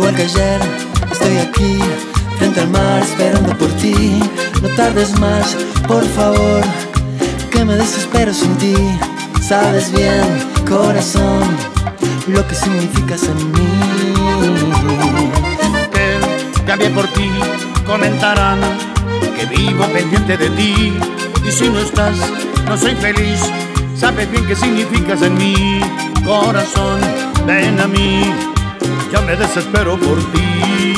igual que ayer, estoy aquí, frente al mar, esperando por ti. No tardes más, por favor, que me desespero sin ti. Sabes bien, corazón, lo que significas en mí. Que cambié por ti, comentarán que vivo pendiente de ti. Y si no estás, no soy feliz. Sabes bien qué significas en mí. Corazón, ven a mí, ya me desespero por ti.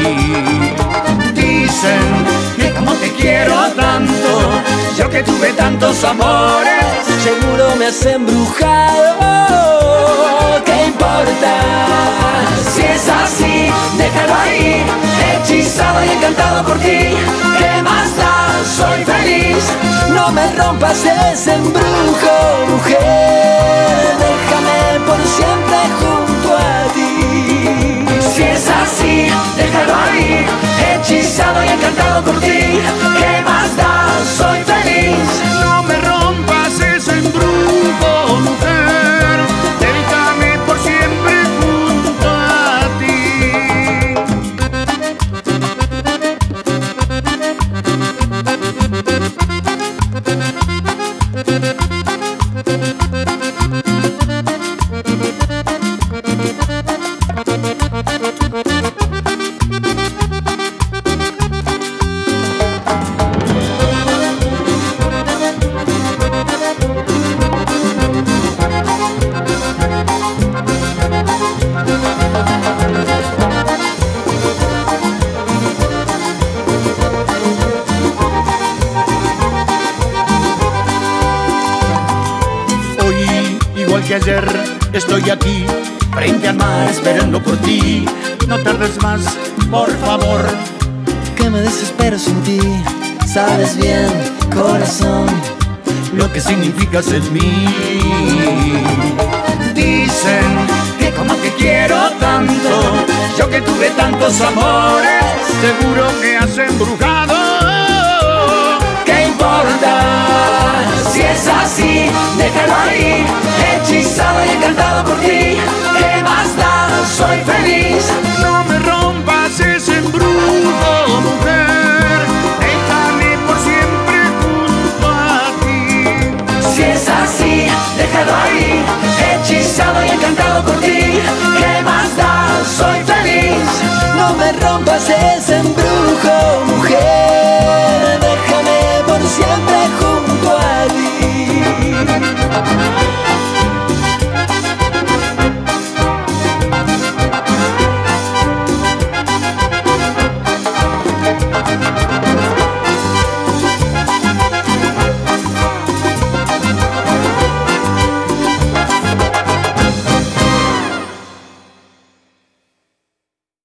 Dicen que como te quiero tanto, yo que tuve tantos amores, seguro me has embrujado. ¿Qué importa? Si es así, déjalo ahí, hechizado y encantado por ti. ¿Qué más da? Soy feliz. No me rompas ese embrujo, mujer. Déjame por siempre junto a ti. Si es así, déjalo ahí, hechizado y encantado por ti. ¿Qué más da? Soy feliz. no me rompas ese embrujo, mujer. Déjame por siempre junto a ti. Igual que ayer, estoy aquí, frente al mar, esperando por ti. No tardes más, por favor, que me desespero sin ti. Sabes bien, corazón, lo que significas en mí. Dicen que como te quiero tanto, yo que tuve tantos amores, seguro que has embrujado. ¿qué importa? Si es así, déjalo ahí, hechizado y encantado por ti. ¿Qué